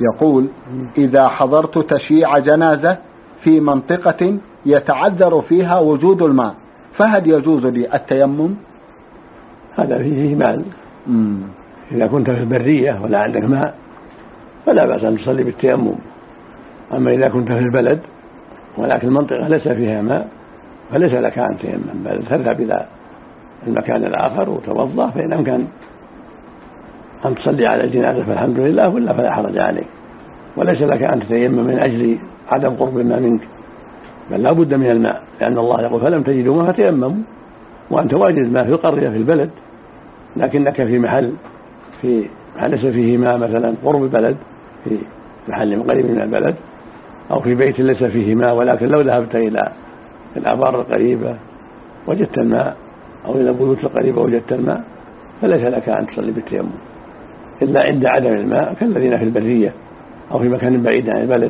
يقول: إذا حضرت تشييع جنازة في منطقة يتعذر فيها وجود الماء، فهل يجوز لي التيمم؟ هذا فيه إهمال. إذا كنت في البرية ولا عندك ماء فلا بأس أن تصلي بالتيمم. أما إذا كنت في البلد ولكن المنطقة ليس فيها ماء فليس لك أن تيمم، بل تذهب إلى المكان الآخر وتوضأ، فإن أمكن أن تصلي على الجنازة فالحمد لله، ولا فلا حرج عليك، وليس لك أن تتيمم من أجل عدم قرب الماء منك، بل لا بد من الماء، لأن الله يقول: فلم تجدوا ماء فتيمموا. وأنت واجد ماء في القرية في البلد، لكنك في محل ليس فيه ماء، مثلا قرب البلد، في محل قريب من البلد، أو في بيت ليس فيه ماء، ولكن لو ذهبت إلى الآبار القريبة وجدت الماء، أو إلى البيوت القريبة وجدت الماء، فليس لك أن تصلي بالتيمم إلا عند عدم الماء، كالذين في البرية أو في مكان بعيد عن البلد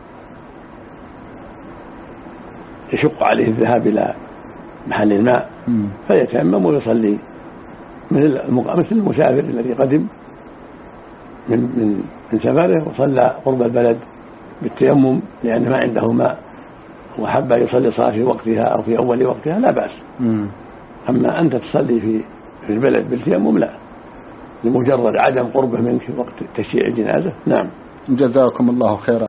يشق عليه الذهاب إلى محل الماء فيتيمم ويصلي مثل المسافر الذي قدم من سفره وصلى قرب البلد بالتيمم لأن ما عنده ماء وحب يصلي صلاة في وقتها أو في أول وقتها لا بأس. أما أنت تصلي في البلد بالتيمم لا، لمجرد عدم قربه منك في وقت تشييع الجنازة. نعم. جزاكم الله خيرا.